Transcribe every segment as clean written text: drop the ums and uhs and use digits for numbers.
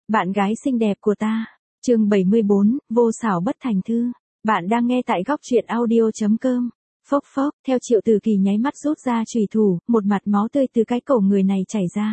Bạn gái xinh đẹp của ta. Chương 74, vô xảo bất thành thư. Bạn đang nghe tại góc truyện audio.com. Phốc phốc, theo Triệu Từ Kỳ nháy mắt rút ra chùy thủ, một mặt máu tươi từ cái cổ người này chảy ra.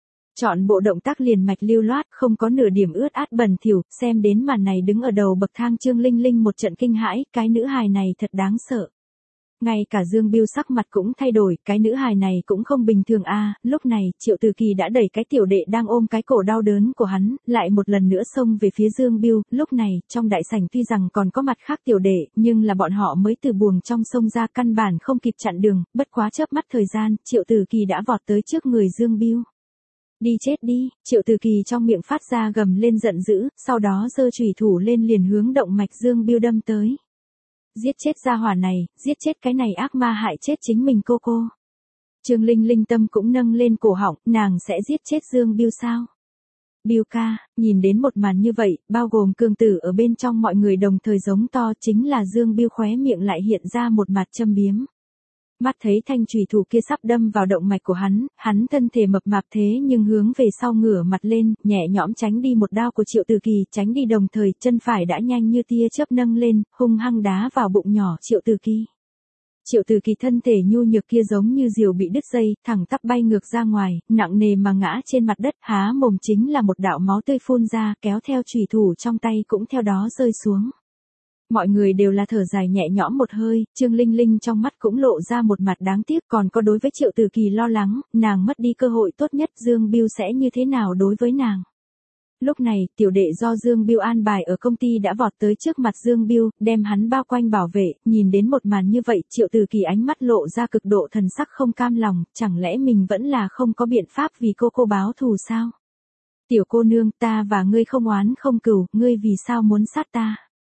Chọn bộ động tác liền mạch lưu loát, không có nửa điểm ướt át bẩn thỉu, xem đến màn này đứng ở đầu bậc thang Trương Linh Linh một trận kinh hãi, cái nữ hài này thật đáng sợ. Ngay cả Dương Bưu sắc mặt cũng thay đổi, cái nữ hài này cũng không bình thường a. Lúc này, Triệu Từ Kỳ đã đẩy cái tiểu đệ đang ôm cái cổ đau đớn của hắn, lại một lần nữa xông về phía Dương Bưu. Lúc này, trong đại sảnh tuy rằng còn có mặt khác tiểu đệ, nhưng là bọn họ mới từ buồng trong sông ra, căn bản không kịp chặn đường, bất quá chớp mắt thời gian, Triệu Từ Kỳ đã vọt tới trước người Dương Bưu. Đi chết đi, Triệu Từ Kỳ trong miệng phát ra gầm lên giận dữ, sau đó giơ chùy thủ lên liền hướng động mạch Dương Bưu đâm tới. Giết chết gia hỏa này, giết chết cái này ác ma hại chết chính mình cô. Trương Linh Linh tâm cũng nâng lên cổ họng, nàng sẽ giết chết Dương Bưu sao? Bưu ca, nhìn đến một màn như vậy, bao gồm Cương Tử ở bên trong mọi người đồng thời giống to, chính là Dương Bưu khóe miệng lại hiện ra một mặt châm biếm. Mắt thấy thanh chùy thủ kia sắp đâm vào động mạch của hắn thân thể mập mạp thế nhưng hướng về sau ngửa mặt lên, nhẹ nhõm tránh đi một đao của Triệu Từ Kỳ, tránh đi đồng thời, chân phải đã nhanh như tia chớp nâng lên, hung hăng đá vào bụng nhỏ Triệu Từ Kỳ. Triệu Từ Kỳ thân thể nhu nhược kia giống như diều bị đứt dây, thẳng tắp bay ngược ra ngoài, nặng nề mà ngã trên mặt đất, há mồm chính là một đạo máu tươi phun ra, kéo theo chùy thủ trong tay cũng theo đó rơi xuống. Mọi người đều là thở dài nhẹ nhõm một hơi, Trương Linh Linh trong mắt cũng lộ ra một mặt đáng tiếc, còn có đối với Triệu Từ Kỳ lo lắng, nàng mất đi cơ hội tốt nhất, Dương Bưu sẽ như thế nào đối với nàng. Lúc này, tiểu đệ do Dương Bưu an bài ở công ty đã vọt tới trước mặt Dương Bưu, đem hắn bao quanh bảo vệ, nhìn đến một màn như vậy, Triệu Từ Kỳ ánh mắt lộ ra cực độ thần sắc không cam lòng, chẳng lẽ mình vẫn là không có biện pháp vì cô báo thù sao? Tiểu cô nương, ta và ngươi không oán không cừu, ngươi vì sao muốn sát ta?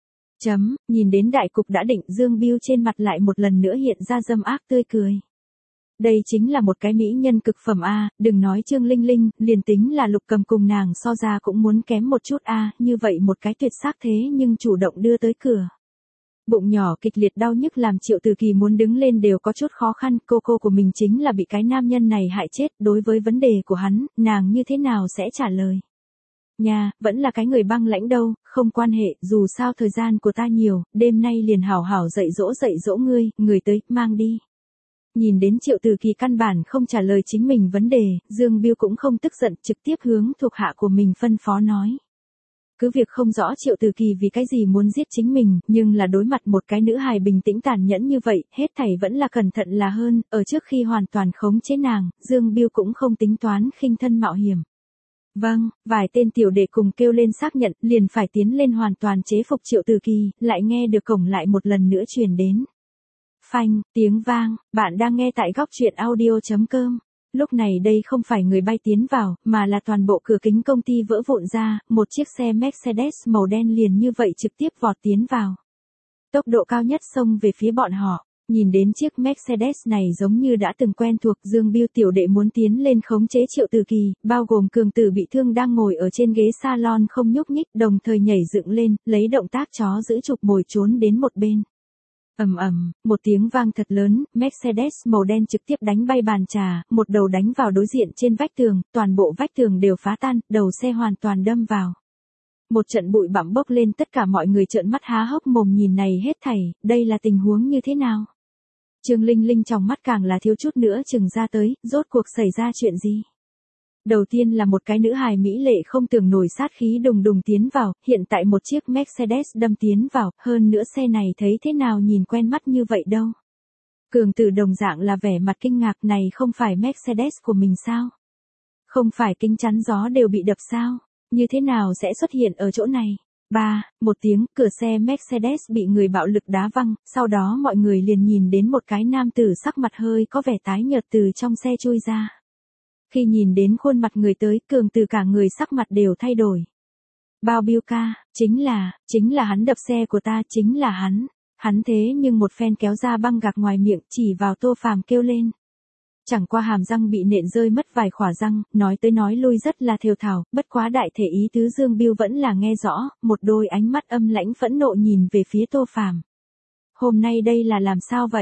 Nhìn đến đại cục đã định, Dương Bưu trên mặt lại một lần nữa hiện ra dâm ác tươi cười. Đây chính là một cái mỹ nhân cực phẩm a, đừng nói Trương Linh Linh, liền tính là Lục Cầm cùng nàng so ra cũng muốn kém một chút a, như vậy một cái tuyệt sắc thế nhưng chủ động đưa tới cửa. Bụng nhỏ kịch liệt đau nhức làm Triệu Từ Kỳ muốn đứng lên đều có chút khó khăn, cô của mình chính là bị cái nam nhân này hại chết, đối với vấn đề của hắn, nàng như thế nào sẽ trả lời? Nha, vẫn là cái người băng lãnh đâu, không quan hệ, dù sao thời gian của ta nhiều, đêm nay liền hảo hảo dạy dỗ ngươi, người tới, mang đi. Nhìn đến Triệu Từ Kỳ căn bản không trả lời chính mình vấn đề, Dương Bưu cũng không tức giận, trực tiếp hướng thuộc hạ của mình phân phó nói. Cứ việc không rõ Triệu Từ Kỳ vì cái gì muốn giết chính mình, nhưng là đối mặt một cái nữ hài bình tĩnh tàn nhẫn như vậy, hết thảy vẫn là cẩn thận là hơn, ở trước khi hoàn toàn khống chế nàng, Dương Bưu cũng không tính toán khinh thân mạo hiểm. Vâng, vài tên tiểu đệ cùng kêu lên xác nhận, liền phải tiến lên hoàn toàn chế phục Triệu Từ Kỳ, lại nghe được cổng lại một lần nữa truyền đến. Phanh, tiếng vang, bạn đang nghe tại góc truyện audio.com. Lúc này đây không phải người bay tiến vào, mà là toàn bộ cửa kính công ty vỡ vụn ra, một chiếc xe Mercedes màu đen liền như vậy trực tiếp vọt tiến vào. Tốc độ cao nhất xông về phía bọn họ. Nhìn đến chiếc Mercedes này giống như đã từng quen thuộc, Dương Bưu tiểu đệ muốn tiến lên khống chế Triệu Từ Kỳ, bao gồm Cường Tử bị thương đang ngồi ở trên ghế salon không nhúc nhích, đồng thời nhảy dựng lên, lấy động tác chó giữ chụp mồi trốn đến một bên. Một tiếng vang thật lớn, Mercedes màu đen trực tiếp đánh bay bàn trà, một đầu đánh vào đối diện trên vách tường, toàn bộ vách tường đều phá tan, đầu xe hoàn toàn đâm vào. Một trận bụi bặm bốc lên, tất cả mọi người trợn mắt há hốc mồm nhìn này hết thảy, đây là tình huống như thế nào? Trương Linh Linh trong mắt càng là thiếu chút nữa chừng ra tới, rốt cuộc xảy ra chuyện gì? Đầu tiên là một cái nữ hài mỹ lệ không tưởng nổi sát khí đùng đùng tiến vào, hiện tại một chiếc Mercedes đâm tiến vào, hơn nữa xe này thấy thế nào nhìn quen mắt như vậy đâu. Cường Tử đồng dạng là vẻ mặt kinh ngạc, này không phải Mercedes của mình sao? Không phải kính chắn gió đều bị đập sao? Như thế nào sẽ xuất hiện ở chỗ này? Một tiếng, cửa xe Mercedes bị người bạo lực đá văng, sau đó mọi người liền nhìn đến một cái nam tử sắc mặt hơi có vẻ tái nhợt từ trong xe chui ra. Khi nhìn đến khuôn mặt người tới, Cường Tử cả người sắc mặt đều thay đổi. Bao Bưu ca, chính là hắn đập xe của ta, chính là hắn thế nhưng một phen kéo ra băng gạc ngoài miệng, chỉ vào Tô Phàm kêu lên. Chẳng qua hàm răng bị nện rơi mất vài khỏa răng, nói tới nói lui rất là thều thào, bất quá đại thể ý tứ Dương Bưu vẫn là nghe rõ, một đôi ánh mắt âm lãnh phẫn nộ nhìn về phía Tô Phàm. Hôm nay đây là làm sao vậy?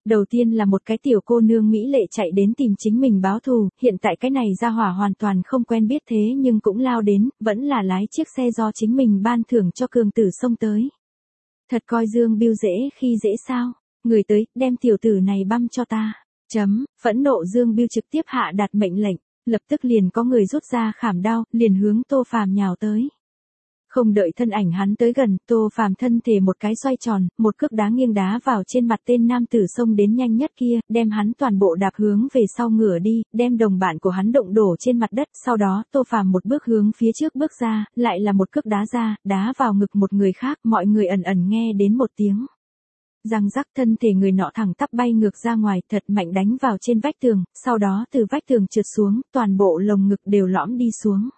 Đầu tiên là một cái tiểu cô nương mỹ lệ chạy đến tìm chính mình báo thù, hiện tại cái này ra hỏa hoàn toàn không quen biết thế nhưng cũng lao đến, vẫn là lái chiếc xe do chính mình ban thưởng cho cường tử xông tới. Thật coi Dương Bưu dễ khi dễ sao, người tới, đem tiểu tử này băm cho ta. Phẫn nộ Dương Bưu trực tiếp hạ đạt mệnh lệnh, lập tức liền có người rút ra khảm đao, liền hướng Tô Phàm nhào tới. Không đợi thân ảnh hắn tới gần, Tô Phàm thân thể một cái xoay tròn, một cước đá nghiêng đá vào trên mặt tên nam tử xông đến nhanh nhất kia, đem hắn toàn bộ đạp hướng về sau ngửa đi, đem đồng bạn của hắn động đổ trên mặt đất, sau đó Tô Phàm một bước hướng phía trước bước ra, lại là một cước đá ra, đá vào ngực một người khác, mọi người ẩn ẩn nghe đến một tiếng. Răng rắc, thân thể người nọ thẳng tắp bay ngược ra ngoài, thật mạnh đánh vào trên vách tường, sau đó từ vách tường trượt xuống, toàn bộ lồng ngực đều lõm đi xuống.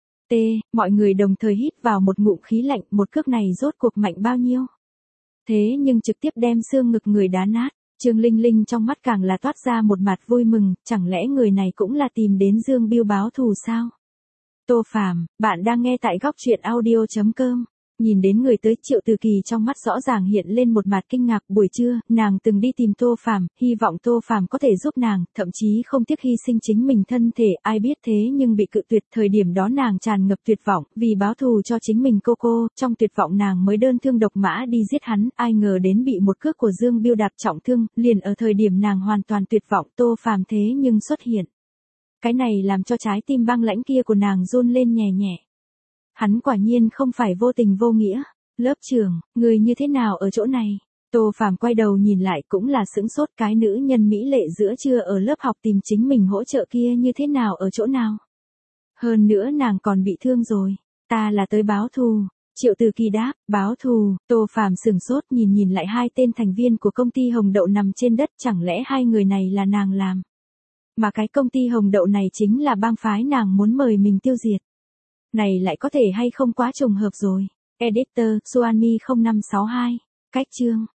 Mọi người đồng thời hít vào một ngụm khí lạnh, một cước này rốt cuộc mạnh bao nhiêu. Thế nhưng trực tiếp đem xương ngực người đá nát, Trương Linh Linh trong mắt càng là toát ra một mặt vui mừng, chẳng lẽ người này cũng là tìm đến Dương Bưu báo thù sao? Tô Phàm, bạn đang nghe tại góc truyện audio.com. Nhìn đến người tới, Triệu Từ Kỳ trong mắt rõ ràng hiện lên một mặt kinh ngạc. Buổi trưa, nàng từng đi tìm Tô Phàm, hy vọng Tô Phàm có thể giúp nàng, thậm chí không tiếc hy sinh chính mình thân thể, ai biết thế nhưng bị cự tuyệt. Thời điểm đó nàng tràn ngập tuyệt vọng, vì báo thù cho chính mình cô, trong tuyệt vọng nàng mới đơn thương độc mã đi giết hắn, ai ngờ đến bị một cước của Dương Bưu đạp trọng thương, liền ở thời điểm nàng hoàn toàn tuyệt vọng, Tô Phàm thế nhưng xuất hiện. Cái này làm cho trái tim băng lãnh kia của nàng run lên nhẹ nhẹ. Hắn quả nhiên không phải vô tình vô nghĩa. Lớp trưởng, người như thế nào ở chỗ này? Tô Phàm quay đầu nhìn lại cũng là sững sốt, cái nữ nhân mỹ lệ giữa trưa ở lớp học tìm chính mình hỗ trợ kia như thế nào ở chỗ nào? Hơn nữa nàng còn bị thương rồi. Ta là tới báo thù. Triệu Từ Kỳ đáp, báo thù. Tô Phàm sửng sốt nhìn lại hai tên thành viên của công ty Hồng Đậu nằm trên đất, chẳng lẽ hai người này là nàng làm? Mà cái công ty Hồng Đậu này chính là bang phái nàng muốn mời mình tiêu diệt. Này lại có thể hay không quá trùng hợp rồi. Editor, Suami 0562. Cách chương.